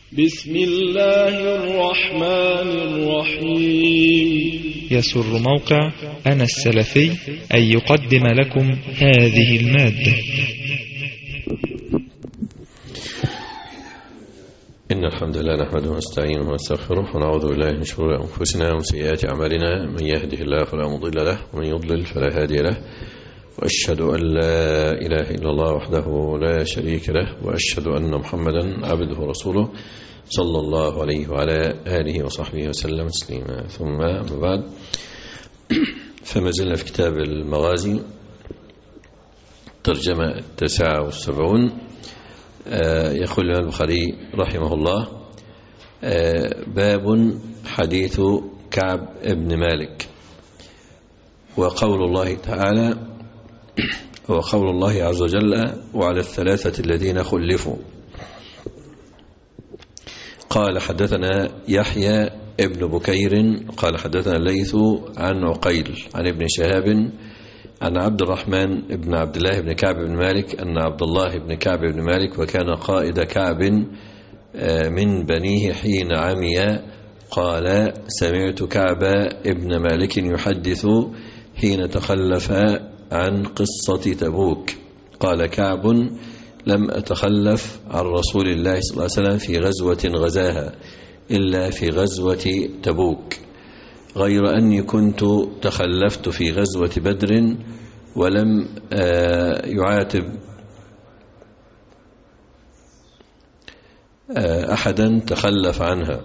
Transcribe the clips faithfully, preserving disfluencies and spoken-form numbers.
بسم الله الرحمن الرحيم. يسر موقع أنا السلفي أن يقدم لكم هذه المادة. إن الحمد لله نحمده ونستعينه ونستغفره ونعوذ بالله من شرور أنفسنا ومن سيئات أعمالنا، من يهده الله فلا مضل له ومن يضلل فلا هادي له، وأشهد أن لا إله إلا الله وحده لا شريك له، وأشهد أن محمدا عبده ورسوله صلى الله عليه وعلى آله وصحبه وسلم تسليما. ثم أما بعد، فما زلنا في كتاب المغازي ترجمة التاسعة والسبعون. يقول الإمام البخاري رحمه الله: باب حديث كعب بن مالك، وقول الله تعالى وقول الله عز وجل: وعلى الثلاثة الذين خلفوا. قال: حدثنا يحيى ابن بكير قال حدثنا الليث عن عقيل عن ابن شهاب عن عبد الرحمن بن عبد الله بن كعب بن مالك أن عبد الله بن كعب بن مالك وكان قائد كعب من بنيه حين عمي، قال: سمعت كعب بن مالك يحدث حين تخلف عن قصة تبوك. قال كعب: لم أتخلف عن رسول الله صلى الله عليه وسلم في غزوة غزاها إلا في غزوة تبوك، غير أني كنت تخلفت في غزوة بدر ولم يعاتب أحدا تخلف عنها،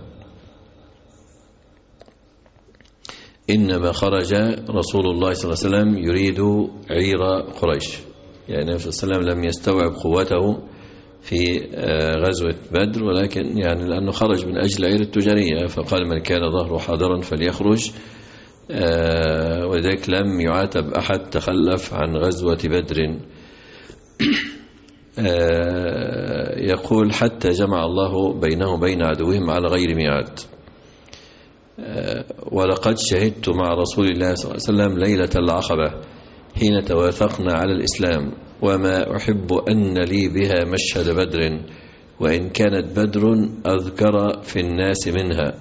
إنما خرج رسول الله صلى الله عليه وسلم يريد عير قريش. يعني النبي صلى الله عليه وسلم لم يستوعب قوته في غزوة بدر، ولكن يعني لأنه خرج من أجل عير التجارية، فقال: من كان ظهره حاضرا فليخرج، ولذلك لم يعاتب أحد تخلف عن غزوة بدر. يقول: حتى جمع الله بينهم بين عدوهم على غير ميعاد. ولقد شهدت مع رسول الله صلى الله عليه وسلم ليلة العقبة حين توافقنا على الإسلام، وما أحب أن لي بها مشهد بدر، وإن كانت بدر أذكر في الناس منها.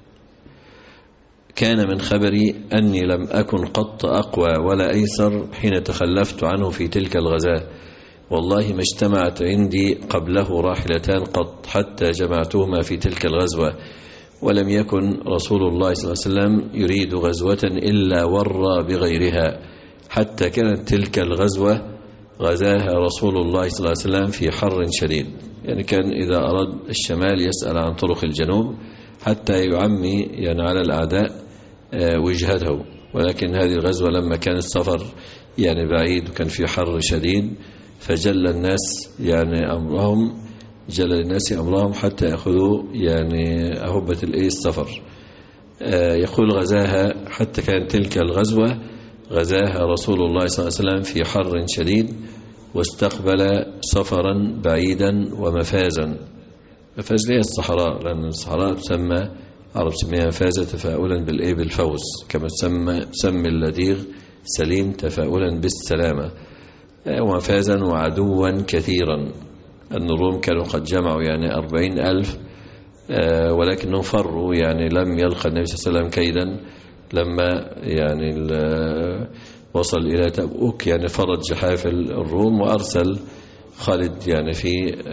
كان من خبري أني لم أكن قط أقوى ولا أيسر حين تخلفت عنه في تلك الغزاة، والله ما اجتمعت عندي قبله راحلتان قط حتى جمعتهما في تلك الغزوة، ولم يكن رسول الله صلى الله عليه وسلم يريد غزوة إلا ورى بغيرها، حتى كانت تلك الغزوة غزاها رسول الله صلى الله عليه وسلم في حر شديد. يعني كان إذا أراد الشمال يسأل عن طرق الجنوب حتى يعمي يعني على الأعداء وجهته، ولكن هذه الغزوة لما كان السفر يعني بعيد وكان في حر شديد، فجل الناس يعني أمرهم جل الناس أمرهم حتى يأخذوا يعني أهبة الإيه السفر. يقول: غزاها حتى كانت تلك الغزوة غزاها رسول الله صلى الله عليه وسلم في حر شديد، واستقبل سفرا بعيدا ومفازا. مفاز ليه الصحراء، لأن الصحراء تسمى عرب تسميها مفازة تفاؤلا بالإيه بالفوز، كما تسمى تسمي اللديغ سليم تفاؤلا بالسلامة. ومفازا وعدوا كثيرا، أن الروم كانوا قد جمعوا يعني أربعين ألف، ولكنهم فروا، يعني لم يلقى النبي صلى الله عليه وسلم كيدا لما يعني وصل إلى تبوك، يعني فرض جحافل الروم، وأرسل خالد يعني في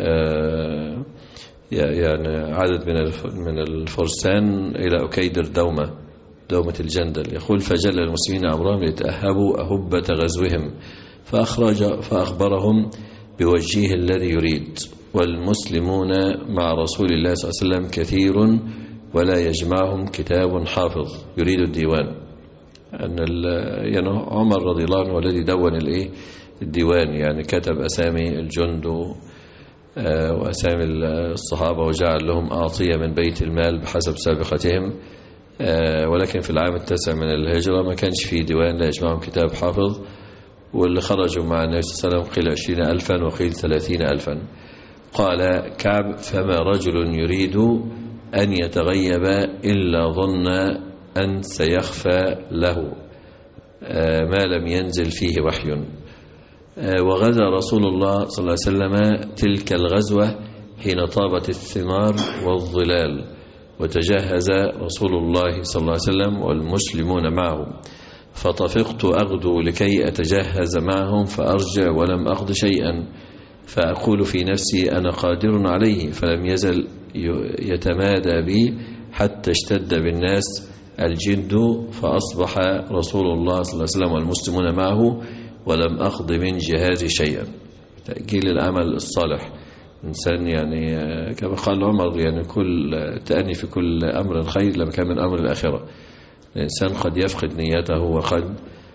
يعني عدد من من الفرسان إلى أكيدر دومة دومة الجندل. يقول: فجل المسلمين أمرهم ليتأهبوا أهبة غزوهم، فأخرج فأخبرهم بوجهه الذي يريد، والمسلمون مع رسول الله صلى الله عليه وسلم كثير ولا يجمعهم كتاب حافظ يريد الديوان. أن يعني عمر رضي الله عنه الذي دون الايه الديوان، يعني كتب أسامي الجند وأسامي الصحابة وجعل لهم أعطية من بيت المال بحسب سابقتهم، ولكن في العام التاسع من الهجرة ما كانش فيه ديوان لا يجمعهم كتاب حافظ، واللي خرجوا مع النبي صلى الله عليه وسلم قيل عشرين ألفا وقيل ثلاثين ألفا. قال كعب: فما رجل يريد أن يتغيب إلا ظن أن سيخفى له ما لم ينزل فيه وحي. وغزا رسول الله صلى الله عليه وسلم تلك الغزوة حين طابت الثمار والظلال، وتجهز رسول الله صلى الله عليه وسلم والمسلمون معه، فطفقت أغدو لكي أتجهز معهم فأرجع ولم أقض شيئا، فأقول في نفسي أنا قادر عليه، فلم يزل يتمادى بي حتى اشتد بالناس الجد، فأصبح رسول الله صلى الله عليه وسلم والمسلمون معه ولم أقض من جهازي شيئا. تأجيل العمل الصالح، إنسان يعني كما قال عمر يعني كل تأني في كل أمر خير لما كان من أمر الآخرة. الإنسان قد يفقد نيته وقد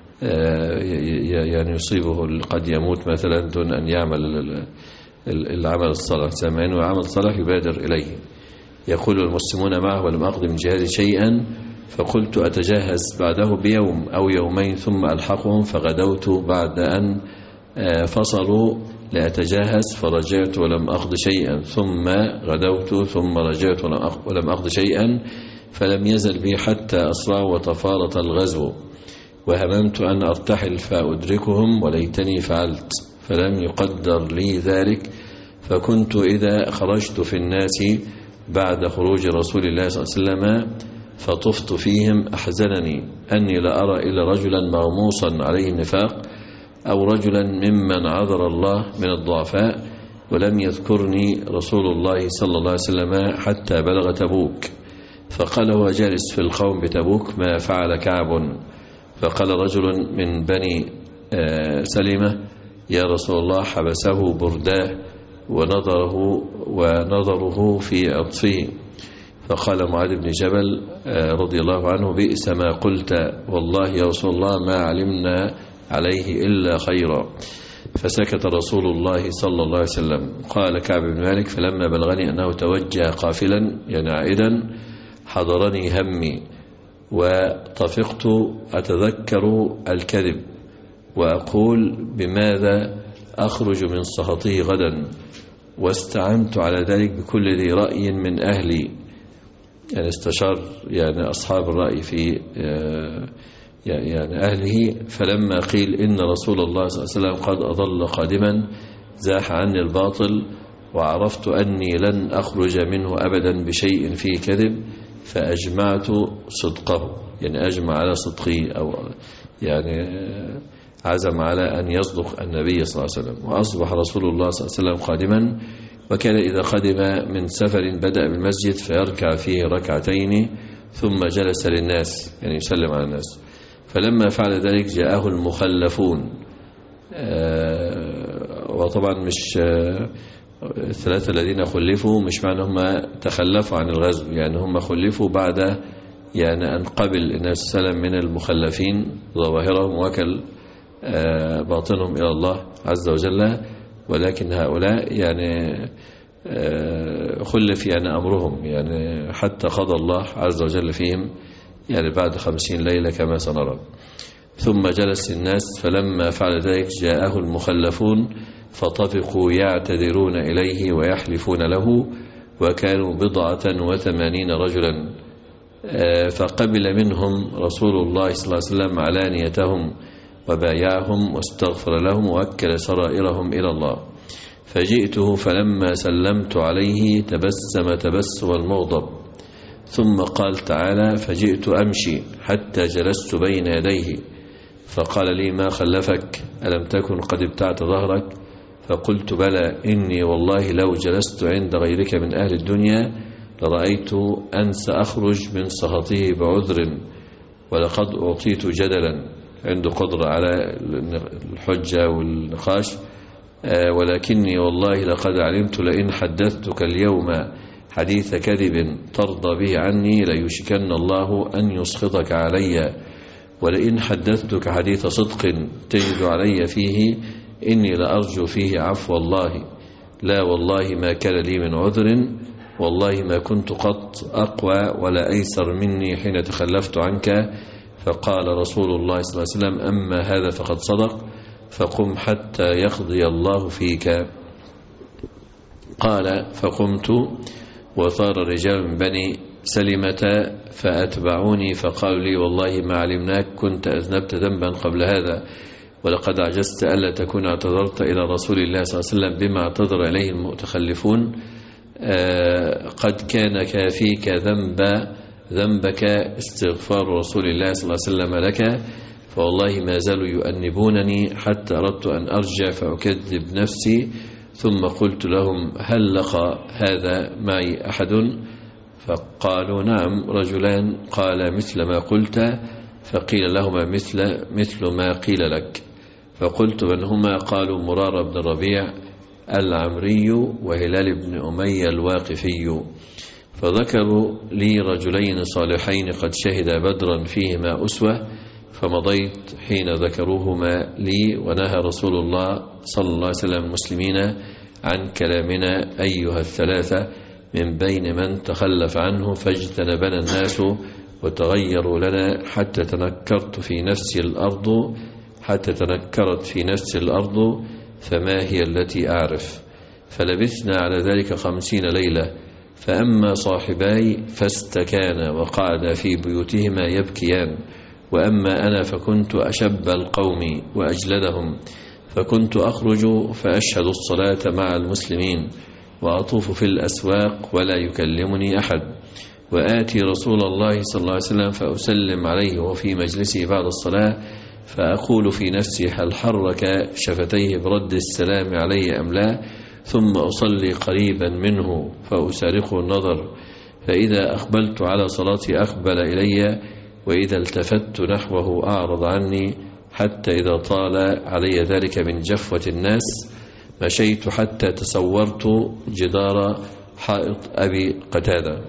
يعني يصيبه، قد يموت مثلا دون أن يعمل العمل الصالح، سامعين وعمل الصالح يبادر إليه. يقول المسلمون معه ولم أقض من جهازي شيئا، فقلت أتجهز بعده بيوم أو يومين ثم ألحقهم، فغدوت بعد أن فصلوا لأتجهز فرجعت ولم أقض شيئا، ثم غدوت ثم رجعت ولم أقض شيئا، فلم يزل بي حتى أسرعوا وتفارط الغزو، وهممت أن أرتحل فأدركهم وليتني فعلت، فلم يقدر لي ذلك، فكنت إذا خرجت في الناس بعد خروج رسول الله صلى الله عليه وسلم فطفت فيهم أحزنني أني لا أرى إلا رجلا مغموصا عليه النفاق، أو رجلا ممن عذر الله من الضعفاء، ولم يذكرني رسول الله صلى الله عليه وسلم حتى بلغ تبوك. فقال هو جالس في القوم بتبوك ما فعل كعب؟ فقال رجل من بني سلمة يا رسول الله حبسه برداه ونظره, ونظره في عطفه. فقال معاذ بن جبل رضي الله عنه بئس ما قلت، والله يا رسول الله ما علمنا عليه إلا خيرا. فسكت رسول الله صلى الله عليه وسلم. قال كعب بن مالك فلما بلغني أنه توجه قافلا يعني عائدا حضرني همي، وطفقت أتذكر الكذب وأقول بماذا أخرج من سخطه غدا، واستعنت على ذلك بكل ذي رأي من أهلي، يعني استشار يعني أصحاب الرأي في يعني أهله. فلما قيل إن رسول الله صلى الله عليه وسلم قد أضل قادما زاح عني الباطل، وعرفت أني لن أخرج منه أبدا بشيء فيه كذب، فأجمعت صدقه، يعني أجمع على صدقه، أو يعني عزم على أن يصدق النبي صلى الله عليه وسلم. وأصبح رسول الله صلى الله عليه وسلم قادما، وكان إذا قدم من سفر بدأ بالمسجد فيركع فيه ركعتين ثم جلس للناس يعني يسلم على الناس. فلما فعل ذلك جاءه المخلفون، وطبعا مش الثلاثة الذين خلفوا مش معنى هم تخلفوا عن الغزو، يعني هم خلفوا بعد يعني أن قبل النبي صلى الله عليه وسلم من المخلفين ظواهرهم وكل باطنهم إلى الله عز وجل. ولكن هؤلاء يعني خلف يعني أمرهم، يعني حتى قضى الله عز وجل فيهم يعني بعد خمسين ليلة كما سنرى. ثم جلس الناس، فلما فعل ذلك جاءه المخلفون فطفقوا يعتذرون إليه ويحلفون له، وكانوا بضعة وثمانين رجلا. فقبل منهم رسول الله صلى الله عليه وسلم علانيتهم وبايعهم واستغفر لهم وأكل سرائرهم إلى الله. فجئته فلما سلمت عليه تبسم تبسم المغضب، ثم قال تعالى فجئت أمشي حتى جلست بين يديه، فقال لي ما خلفك؟ ألم تكن قد ابتعت ظهرك؟ فقلت بلى، إني والله لو جلست عند غيرك من أهل الدنيا لرأيت أن سأخرج من سخطه بعذر، ولقد أعطيت جدلا، عنده قدرة على الحجة والنقاش، ولكني والله لقد علمت لئن حدثتك اليوم حديث كذب ترضى به عني ليشكن الله أن يسخطك علي، ولئن حدثتك حديث صدق تجد علي فيه إني لأرجو فيه عفو الله. لا والله ما كان لي من عذر، والله ما كنت قط أقوى ولا أيسر مني حين تخلفت عنك. فقال رسول الله صلى الله عليه وسلم أما هذا فقد صدق، فقم حتى يقضي الله فيك. قال فقمت، وثار رجال من بني سلمة فأتبعوني فقالوا لي والله ما علمناك كنت أذنبت ذنبا قبل هذا، ولقد عجزت ألا تكون اعتذرت إلى رسول الله صلى الله عليه وسلم بما اعتذر إليه المتخلفون. قد كان كافيك ذنب ذنبك استغفار رسول الله صلى الله عليه وسلم لك، فوالله ما زالوا يؤنبونني حتى أردت أن أرجع فأكذب نفسي، ثم قلت لهم هل لقى هذا معي أحد؟ فقالوا نعم رجلان، قال مثل ما قلت، فقيل لهما مثل مثل ما قيل لك، فقلت من هما؟ قالوا مرارة بن الربيع العمري وهلال بن أمية الواقفي. فذكروا لي رجلين صالحين قد شهدا بدرا فيهما أسوة، فمضيت حين ذكروهما لي، ونهى رسول الله صلى الله عليه وسلم المسلمين عن كلامنا أيها الثلاثة من بين من تخلف عنه، فاجتنبنا الناس وتغيروا لنا حتى تنكرت في نفسي الأرض حتى تنكرت في نفسي الأرض فما هي التي أعرف. فلبثنا على ذلك خمسين ليلة، فأما صاحباي فاستكانا وقعدا في بيوتهما يبكيان، وأما أنا فكنت أشب القوم وأجلدهم، فكنت أخرج فأشهد الصلاة مع المسلمين وأطوف في الأسواق ولا يكلمني أحد، وآتي رسول الله صلى الله عليه وسلم فأسلم عليه وفي مجلسه بعد الصلاة، فأقول في نفسي هل حرك شفتيه برد السلام علي أم لا، ثم أصلي قريبا منه فأسارقه النظر، فإذا أقبلت على صلاتي أقبل إلي، وإذا التفت نحوه أعرض عني، حتى إذا طال علي ذلك من جفوة الناس مشيت حتى تصورت جدار حائط أبي قتادة،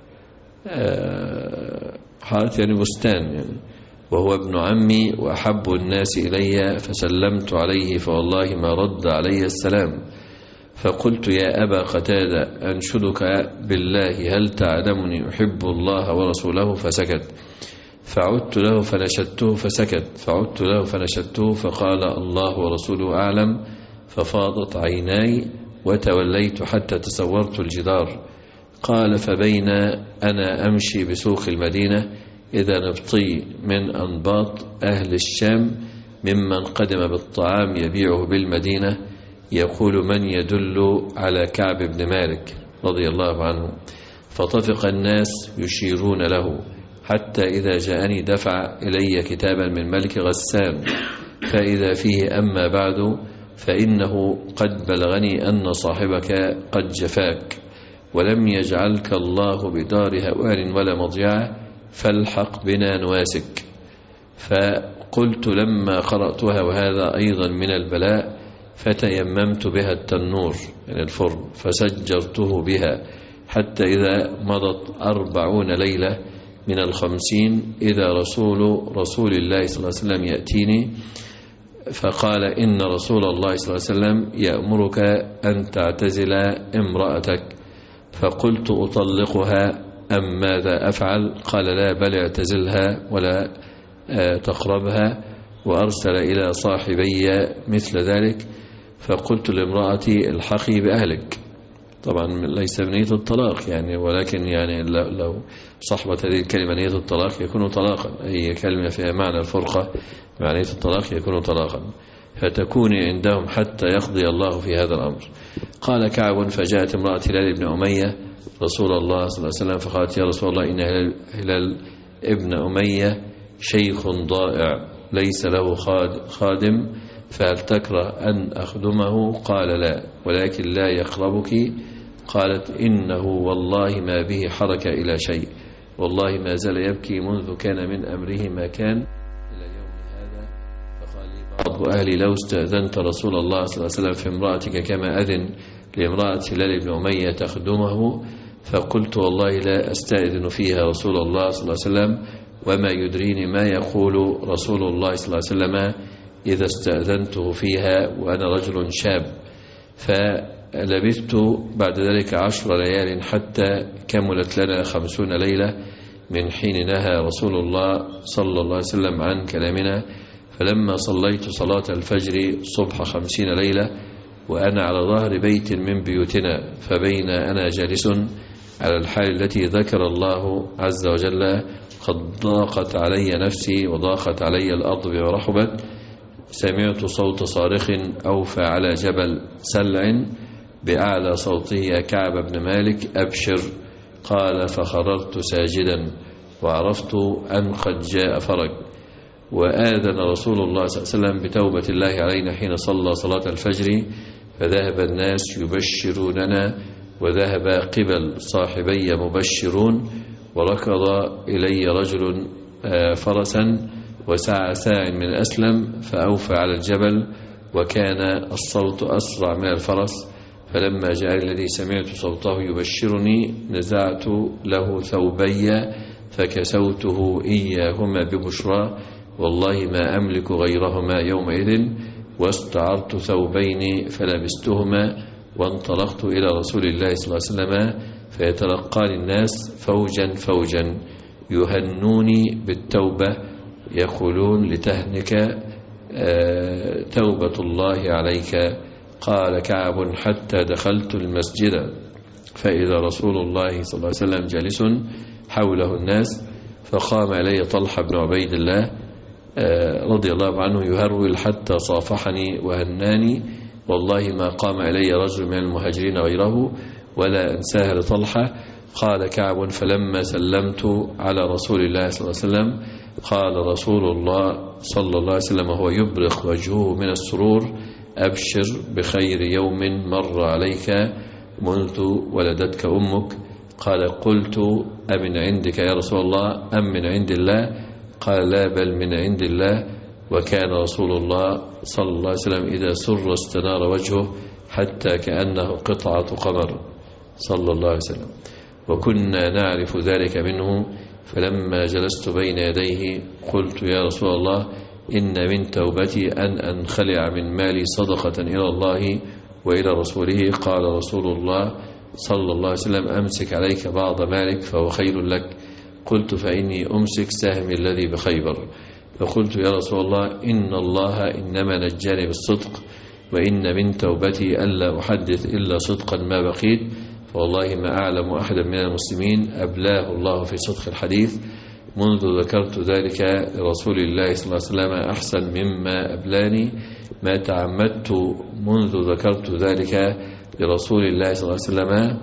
حائط يعني بستان يعني، وهو ابن عمي وأحب الناس إلي، فسلمت عليه فوالله ما رد علي السلام، فقلت يا أبا قتادة أنشدك بالله هل تعلمني أحب الله ورسوله؟ فسكت، فعدت له فنشدته فسكت، فعدت له فنشدته فقال الله ورسوله أعلم، ففاضت عيناي وتوليت حتى تصورت الجدار. قال فبين أنا أمشي بسوق المدينة إذا نبطي من أنباط أهل الشام ممن قدم بالطعام يبيعه بالمدينة يقول من يدل على كعب بن مالك رضي الله عنه، فطفق الناس يشيرون له، حتى إذا جاءني دفع إلي كتابا من ملك غسان، فإذا فيه أما بعد فإنه قد بلغني أن صاحبك قد جفاك، ولم يجعلك الله بدار هوان ولا مضيعة، فالحق بنا نواسك. فقلت لما قرأتها وهذا أيضا من البلاء، فتيممت بها التنور من الفرن فسجرته بها، حتى إذا مضت أربعون ليلة من الخمسين إذا رسول رسول الله صلى الله عليه وسلم يأتيني فقال إن رسول الله صلى الله عليه وسلم يأمرك أن تعتزل امرأتك. فقلت أطلقها أم ماذا أفعل؟ قال لا بل اعتزلها ولا تقربها، وأرسل إلى صاحبي مثل ذلك. فقلت لامرأتي الحقي بأهلك، طبعا ليس بنية الطلاق يعني، ولكن يعني لو صحبت هذه الكلمة نية الطلاق يكون طلاقا، أي كلمة فيها معنى الفرقة مع نية الطلاق يكون طلاقا، فتكوني عندهم حتى يقضي الله في هذا الأمر. قال كعب فجاءت امرأة هلال بن أمية رسول الله صلى الله عليه وسلم فقالت يا رسول الله إن هلال ابن أمية شيخ ضائع ليس له خادم، فهل تكره أن أخدمه؟ قال لا ولكن لا يقربك. قالت إنه والله ما به حركة إلى شيء، والله ما زال يبكي منذ كان من أمره ما كان إلى يوم هذا. فقال لي بعض أهلي لو استأذنت رسول الله صلى الله عليه وسلم في امرأتك كما أذن لامرأة هلال بن أمية تخدمه. فقلت والله لا أستأذن فيها رسول الله صلى الله عليه وسلم، وما يدريني ما يقول رسول الله صلى الله عليه وسلم إذا استأذنته فيها وأنا رجل شاب. فلبثت بعد ذلك عشر ليال حتى كملت لنا خمسون ليلة من حين نهى رسول الله صلى الله عليه وسلم عن كلامنا. فلما صليت صلاة الفجر صبح خمسين ليلة وأنا على ظهر بيت من بيوتنا، فبين أنا جالس على الحال التي ذكر الله عز وجل قد ضاقت علي نفسي وضاقت علي الأرض ورحبت، سمعت صوت صارخ أوفى على جبل سلع بأعلى صوته: يا كعب بن مالك أبشر. قال: فخررت ساجدا وعرفت أن قد جاء فرج. وآذن رسول الله صلى الله عليه وسلم بتوبة الله علينا حين صلى صلاة الفجر، فذهب الناس يبشروننا، وذهب قبل صاحبي مبشرون، وركض إلي رجل فرسا وسعى ساع من أسلم فأوفى على الجبل، وكان الصوت أسرع من الفرس. فلما جاء الذي سمعت صوته يبشرني نزعت له ثوبي فكسوته إياهما ببشرى، والله ما أملك غيرهما يومئذ، واستعرت ثوبين فلبستهما، وانطلقت إلى رسول الله صلى الله عليه وسلم فيتلقاني الناس فوجا فوجا يهنوني بالتوبة، يقولون: لتهنك توبة الله عليك. قال كعب: حتى دخلت المسجد فإذا رسول الله صلى الله عليه وسلم جالس حوله الناس، فقام إلي طلحة بن عبيد الله رضي الله عنه يهرول حتى صافحني وهناني، والله ما قام إلي رجل من المهاجرين غيره، ولا أنساها لطلحة. قال كعب: فلما سلمت على رسول الله صلى الله عليه وسلم قال رسول الله صلى الله عليه وسلم وهو يبرق وجهه من السرور: أبشر بخير يوم مر عليك منذ ولدتك أمك. قال: قلت: أمن عندك يا رسول الله أم من عند الله؟ قال: لا، بل من عند الله. وكان رسول الله صلى الله عليه وسلم إذا سر استنار وجهه حتى كأنه قطعة قمر صلى الله عليه وسلم، وكنا نعرف ذلك منه. فلما جلست بين يديه قلت: يا رسول الله، إن من توبتي أن أنخلع من مالي صدقة إلى الله وإلى رسوله. قال رسول الله صلى الله عليه وسلم: أمسك عليك بعض مالك فهو خير لك. قلت: فإني أمسك سهمي الذي بخيبر. فقلت: يا رسول الله، إن الله إنما نجاني بالصدق، وإن من توبتي ألا أحدث إلا صدقا ما بقيت، فوالله ما أعلم أحدا من المسلمين أبلاه الله في صدق الحديث منذ ذكرت ذلك لرسول الله صلى الله عليه وسلم أحسن مما أبلاني، ما تعمدت منذ ذكرت ذلك لرسول الله صلى الله عليه وسلم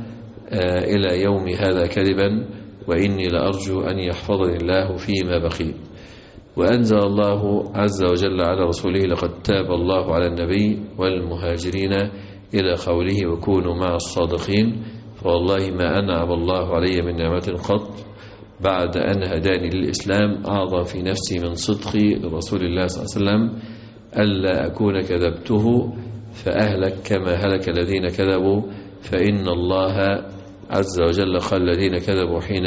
إلى يوم هذا كذبا، وإني لأرجو أن يحفظني الله فيما بقيت. وأنزل الله عز وجل على رسوله: لقد تاب الله على النبي والمهاجرين إلى قوله: وكونوا مع الصادقين. فوالله ما أنعم الله علي من نعمة قط بعد أن هداني للإسلام أعظم في نفسي من صدقي لرسول الله صلى الله عليه وسلم، ألا أكون كذبته فأهلك كما هلك الذين كذبوا، فإن الله عز وجل قال الذين كذبوا حين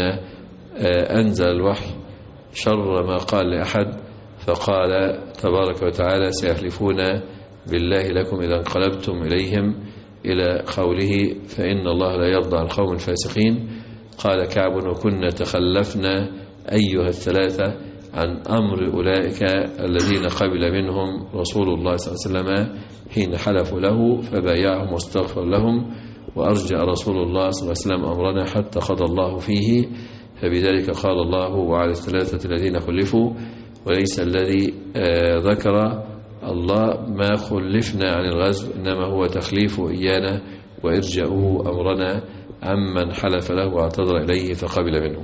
أنزل الوحي شر ما قال لأحد، فقال تبارك وتعالى: سيحلفون بالله لكم إذا انقلبتم إليهم، إلى قوله: فإن الله لا يرضى عن القوم الفاسقين. قال كعب: وكنا تخلفنا أيها الثلاثة عن أمر أولئك الذين قبل منهم رسول الله صلى الله عليه وسلم حين حلفوا له، فبايعهم واستغفر لهم، وأرجع رسول الله صلى الله عليه وسلم أمرنا حتى قضى الله فيه. فبذلك قال الله: وعلى الثلاثة الذين خلفوا. وليس الذي ذكر الله ما خلفنا عن الغزو، إنما هو تخليف إيانا وإرجاؤه أمرنا عمن حلف له واعتذر إليه فقبل منه.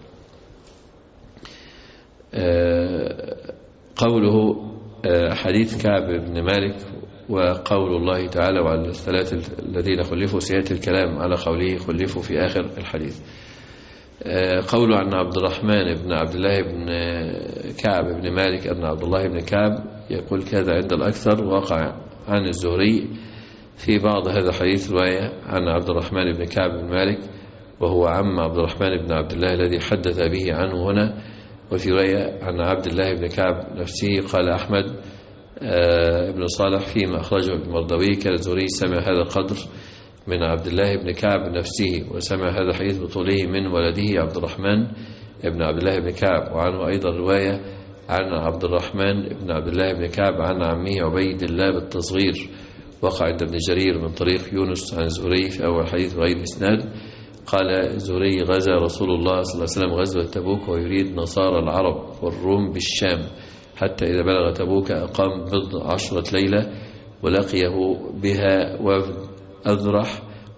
قوله حديث كعب بن مالك وقول الله تعالى: وعلى الثلاثة الذين خلفوا، سيأتي الكلام على قوله خلفوا في آخر الحديث. قوله عن عبد الرحمن بن عبد الله بن كعب بن مالك أن عبد الله بن كعب يقول كذا عند الأكثر، وقع عن الزهري في بعض هذا الحديث رواية عن عبد الرحمن بن كعب بن مالك، وهو عم عبد الرحمن بن عبد الله الذي حدث به عنه هنا. وفي رواية عن عبد الله بن كعب نفسه. قال أحمد بن صالح فيما أخرجه ابن مردوي: كان الزهري سمع هذا القدر من عبد الله بن كعب نفسه، وسمع هذا الحديث بطوله من ولده عبد الرحمن بن عبد الله بن كعب. وعنه أيضا رواية عن عبد الرحمن بن عبد الله بن كعب عن عمه عبيد الله بالتصغير، وقع عند ابن جرير من طريق يونس عن الزهري في أول حديث غير إسناد. قال الزهري: غزا رسول الله صلى الله عليه وسلم غزوة تبوك ويريد نصارى العرب والروم بالشام، حتى إذا بلغ تبوك أقام بضع عشرة ليلة، ولقيه بها وفد أذرح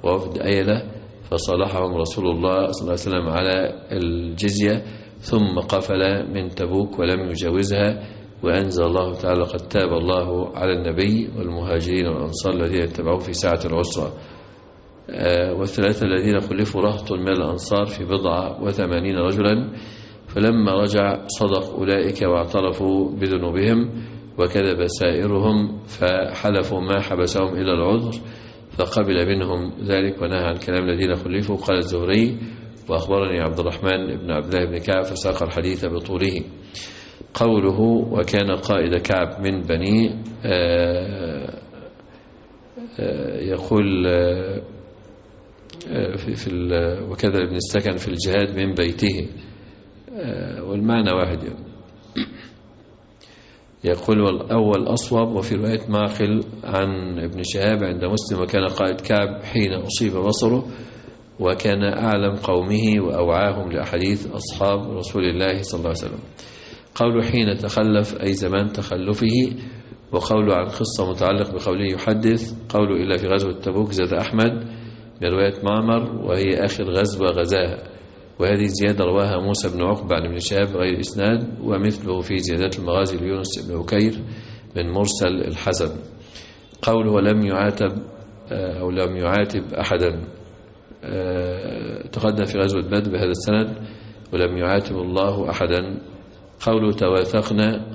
ووفد أيلة فصالحهم رسول الله صلى الله عليه وسلم على الجزية ثم قفل من تبوك ولم يجاوزها، وأنزل الله تعالى قد تاب الله على النبي والمهاجرين والأنصار الذين اتبعوه في ساعة العسرة. والثلاثة الذين خلفوا رهط من الأنصار في بضع وثمانين رجلا، فلما رجع صدق أولئك واعترفوا بذنوبهم وكذب سائرهم، فحلفوا ما حبسهم إلى العذر فقبل منهم ذلك ونهى عن كلام الذين خلفوا. قال الزهري: وأخبرني عبد الرحمن بن عبد الله بن كعب فساق الحديث بطوله. قوله: وكان قائد كعب من بني آآ آآ يقول آآ في, في وكذا ابن السكن في الجهاد من بيته، والمعنى واحد يعني. يقول: والأول أصوب. وفي رواية معقل عن ابن شهاب عند مسلم: وكان قائد كعب حين أصيب بصره وكان أعلم قومه وأوعاهم لأحاديث أصحاب رسول الله صلى الله عليه وسلم. قوله حين تخلف أي زمان تخلفه، وقوله عن قصة متعلق بقوله يحدث. قوله إلا في غزوة تبوك زاد أحمد برواية معمر وهي آخر غزوة غزاها، وهذه زيادة رواها موسى بن عقبة عن ابن شهاب غير إسناد، ومثله في زيادات المغازي ليونس بن بكير من مرسل الحسن. قوله ولم يعاتب أو لم يعاتب أحدا، تقدم في غزوة بدر بهذا السند ولم يعاتب الله أحدا. قوله تواثقنا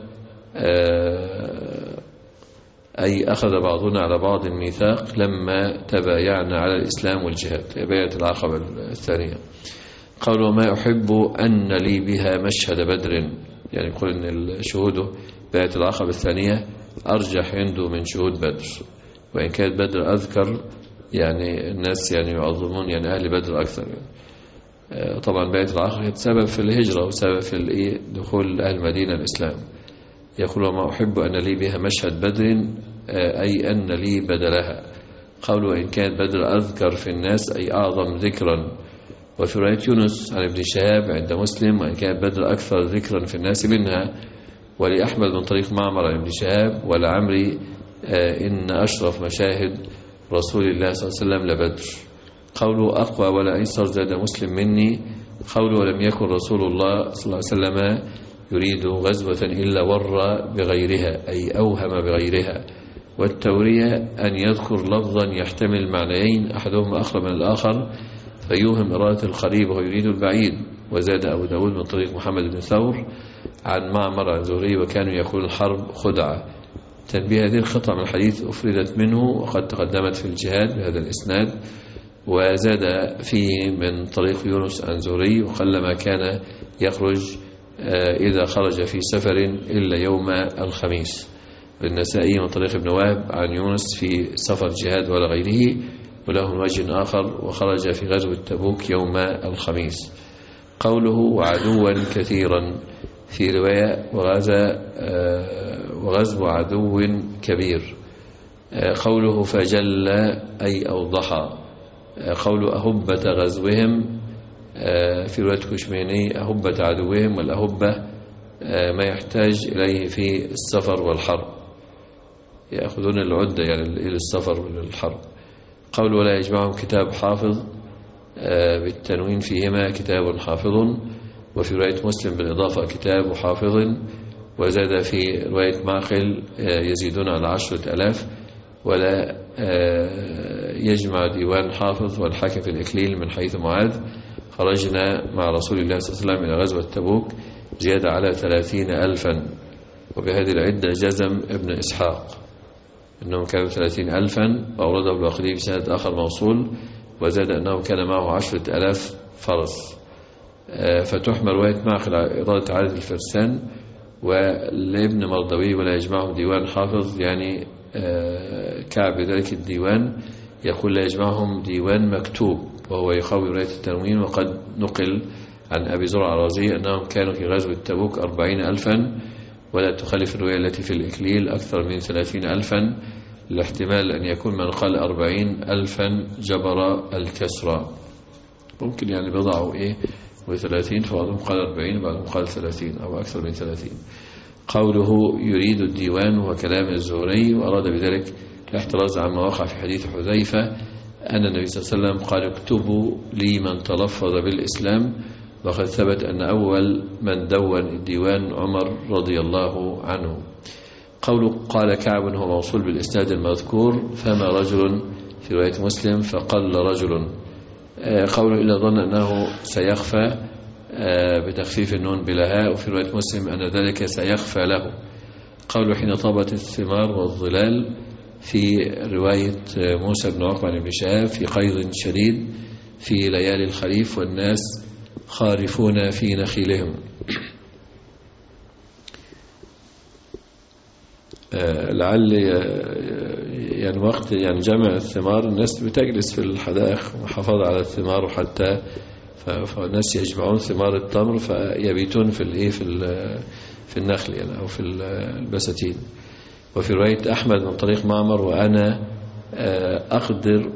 أي أخذ بعضنا على بعض الميثاق لما تبايعنا على الإسلام والجهاد، بيعة العقبة الثانية. قوله ما أحب أن لي بها مشهد بدر، يعني يقول أن شهوده بيعة العقبة الثانية أرجح عنده من شهود بدر، وإن كانت بدر أذكر يعني الناس يعني يعظمون يعني أهل بدر أكثر يعني. طبعا بيعة العقبة سبب في الهجرة وسبب في دخول أهل مدينة الإسلام. يقول وما أحب أن لي بها مشهد بدر أي أن لي بدلها. قوله وإن كانت بدر أذكر في الناس أي أعظم ذكرا. وفي رواية يونس عن ابن شهاب عند مسلم وإن كانت بدر أكثر ذكرا في الناس منها. ولأحمد من طريق معمر عن ابن شهاب ولعمري إن أشرف مشاهد رسول الله صلى الله عليه وسلم لبدر. قوله أقوى ولا أيسر زاد مسلم مني. قوله ولم يكن رسول الله صلى الله عليه وسلم يريد غزوة إلا ور بغيرها أي أوهم بغيرها. والتورية أن يذكر لفظا يحتمل معنيين أحدهما أقرب من الآخر فيوهم إرادة القريب وهو يريد البعيد. وزاد أبو داود من طريق محمد بن ثور عن معمر عن زهري وكانوا يقول الحرب خدعة. تنبيه هذه القطعة من الحديث أفردت منه وقد تقدمت في الجهاد بهذا الإسناد. وزاد فيه من طريق يونس عن زهري وقلما كان يخرج إذا خرج في سفر إلا يوم الخميس. والنسائي من طريق ابن وهب عن يونس في سفر جهاد ولا غيره وله وجه آخر وخرج في غزوة تبوك يوم الخميس. قوله وعدوا كثيرا في رواية وغزو عدو كبير. قوله فجل أي أوضح. قوله أهبة غزوهم في رواية كشميني أهبة عدوهم والأهبة ما يحتاج إليه في السفر والحرب يأخذون العدة يعني إلى السفر والحرب. قول ولا يجمعهم كتاب حافظ بالتنوين فيهما كتاب حافظ. وفي رواية مسلم بالإضافة كتاب حافظ. وزاد في رواية معقل يزيدون على عشرة ألاف. ولا يجمع ديوان حافظ والحاكم في الإكليل من حيث معاذ خرجنا مع رسول الله صلى الله عليه وسلم إلى غزوة تبوك زيادة على ثلاثين ألفا. وبهذه العدة جزم ابن إسحاق أنهم كانوا ثلاثين ألفا وأورده الباقلي بسند آخر موصول. وزاد أنه كان معه عشرة ألاف فرس. فتحمل رواية معقل على إرادة عدد الفرسان. ولابن مردوي ولا يجمعهم ديوان حافظ يعني كعب ذلك الديوان يقول لا يجمعهم ديوان مكتوب وهو يقوي رواية التنوين. وقد نقل عن أبي زرع الرازي أنهم كانوا في غزوة تبوك أربعين ألفا ولا تخالف الرواية التي في الإكليل أكثر من ثلاثين ألفا لاحتمال أن يكون من قال أربعين ألفا جبر الكسرى ممكن يعني بضعوا إيه وثلاثين فبعضهم قال أربعين وبعضهم قال ثلاثين أو أكثر من ثلاثين. قوله يريد الديوان هو كلام الزهري وأراد بذلك الاحتراز عما وقع في حديث حذيفة أن النبي صلى الله عليه وسلم قال اكتبوا لي من تلفظ بالإسلام، وقد ثبت أن أول من دون الديوان عمر رضي الله عنه. قوله قال كعب هو موصول بالإسناد المذكور، فما رجل في رواية مسلم فقل رجل. قوله إلا ظن أنه سيخفى بتخفيف النون بلا هاء، وفي رواية مسلم أن ذلك سيخفى له. قوله حين طابت الثمار والظلال في رواية موسى بن عقبة بن شهاب في قيض شديد في ليالي الخريف والناس خارفون في نخيلهم. لعل يعني وقت يعني جمع الثمار الناس بتجلس في الحدائق محافظة على الثمار، وحتى فالناس يجمعون ثمار التمر فيبيتون في الايه في في النخل يعني او في البساتين. وفي رواية أحمد من طريق معمر وأنا أقدر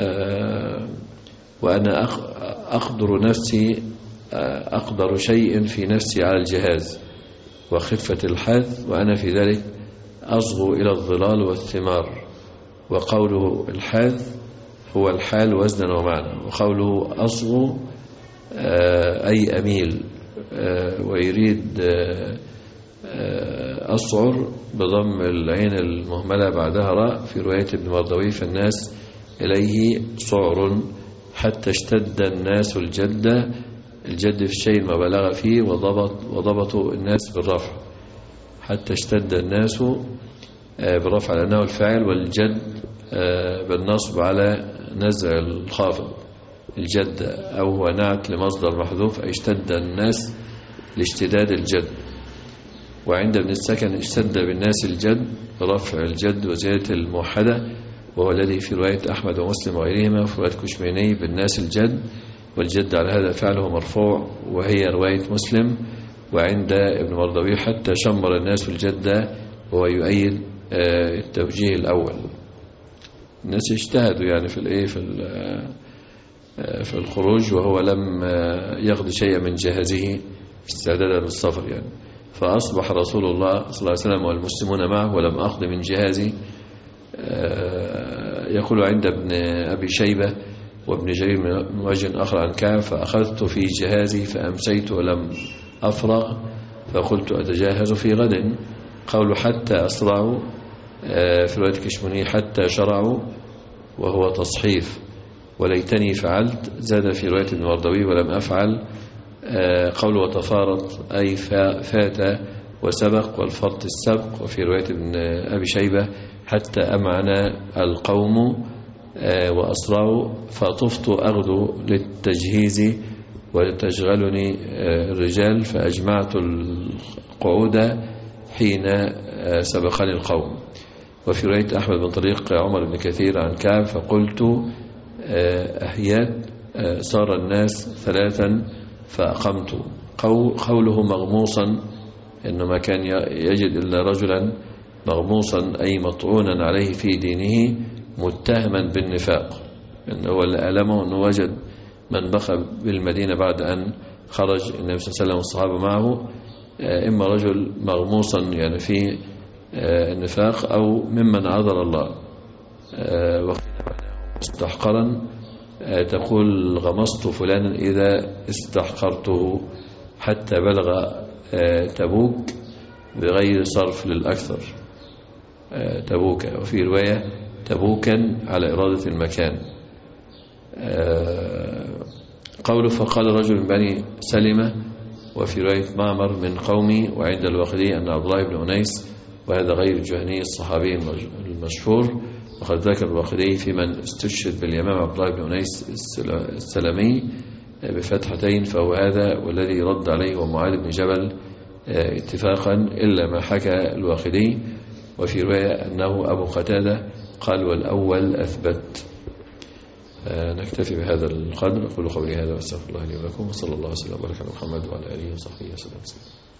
وأنا أقدر نفسي أقدر شيء في نفسي على الجهاز وخفة الحث، وأنا في ذلك أصغو إلى الظلال والثمار. وقوله الحاث هو الحال وزنا ومعنى، وقوله أصغو أي أميل، ويريد أصعر بضم العين المهملة بعدها راء في رواية ابن مردوي فالناس إليه صعر حتى اشتد الناس الجد. الجد في الشيء ما بلغ فيه، وضبط وضبطوا الناس بالرفع حتى اشتد الناس بالرفع لأنه الفاعل، والجد بالنصب على نزع الخافض الجد، أو هو نعت لمصدر محذوف أي اشتد الناس لاشتداد الجد. وعند ابن السكن اشتد بالناس الجد برفع الجد وزيادة الموحدة، وهو الذي في رواية أحمد ومسلم وغيرهما، وفي رواية كشميني بالناس الجد، والجد على هذا فعله مرفوع وهي رواية مسلم. وعند ابن مردوي حتى شمر الناس الجدة، وهو يؤيد التوجيه الأول. الناس اجتهدوا يعني في الايه في في الخروج، وهو لم يقضي شيئا من جهازه استعدادا للسفر يعني. فأصبح رسول الله صلى الله عليه وسلم والمسلمون معه ولم أقض من جهازي. يقول عند ابن أبي شيبة وابن جرير من وجه آخر عن كعب فأخذت في جهازي فأمسيت ولم أفرغ فقلت أتجهز في غد. قول حتى أسرعوا في رواية كشموني حتى شرعوا وهو تصحيف، وليتني فعلت زاد في رواية ابن مردوي ولم أفعل. قول وتفارط أي فات وسبق، والفرط السبق. وفي رواية ابن أبي شيبة حتى أمعنا القوم وأسرعوا فطفت أغدو للتجهيز ولتشغلني الرجال فأجمعت القعود حين سبقني القوم. وفي رواية أحمد من طريق عمر بن كثير عن كعب فقلت أهيات صار الناس ثلاثا فأقمت. قوله مغموصا إنه ما كان يجد إلا رجلا مغموصا أي مطعونا عليه في دينه متهما بالنفاق، إنه هو اللي ألمه أنه وجد من بقى بالمدينة بعد أن خرج النبي صلى الله عليه وسلم والصحابة معه، إما رجل مغموصا يعني في النفاق أو ممن عذر الله. مستحقرا تقول غمصت فلانا إذا استحقرته حتى بلغ تبوك بغير صرف للأكثر تبوك. وفي رواية تبوكا على إرادة المكان. قوله فقال رجل من بني سلمة، وفي رواية معمر من قومي. وعند الواقدي أن عبد الله بن أنيس وهذا غير الجهني الصحابي المشهور، وقد ذكر الواقدي في من استشهد باليمام عبد الله بن أنيس السلمي بفتحتين، فهو هذا والذي رد عليه ومعاذ بن جبل اتفاقا إلا ما حكى الواقدي. وفي رواية أنه أبو قتادة قال والأول أثبت. نكتفي بهذا القدر. أقول قولي هذا واستغفر الله لي ولكم، وصلى الله وسلم وبارك على محمد وعلى آله وصحبه وسلم.